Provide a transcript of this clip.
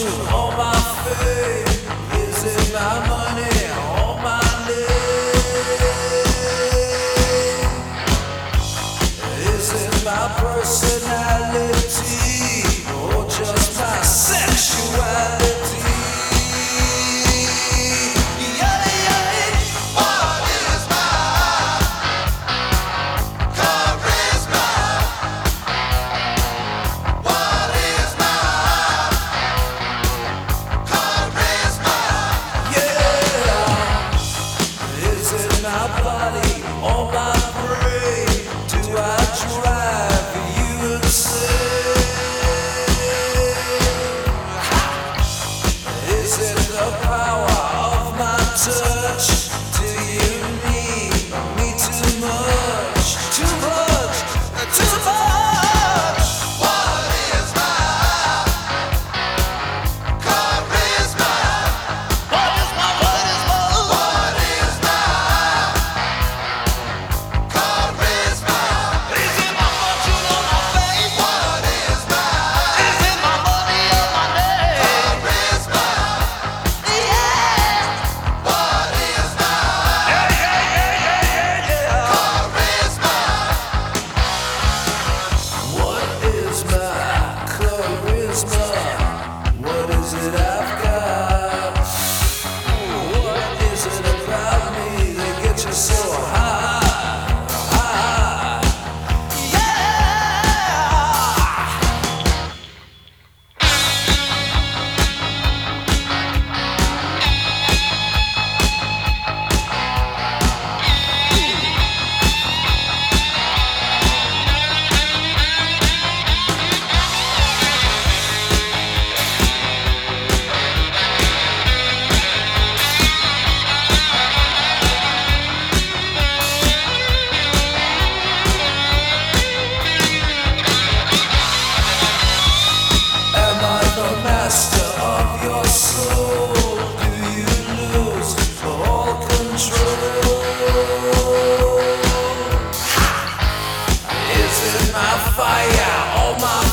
all my fame? Is it my money, all my name? Is it my personality, or just my sexuality? My body, all my brain, do I drive you insane? Is it the power of my touch? Do you need me too much? Too much, too much. What is my charisma? What is my What is it I've got? What is it about me that gets you so high? Master of your soul, do you lose all control? Is it my fire or my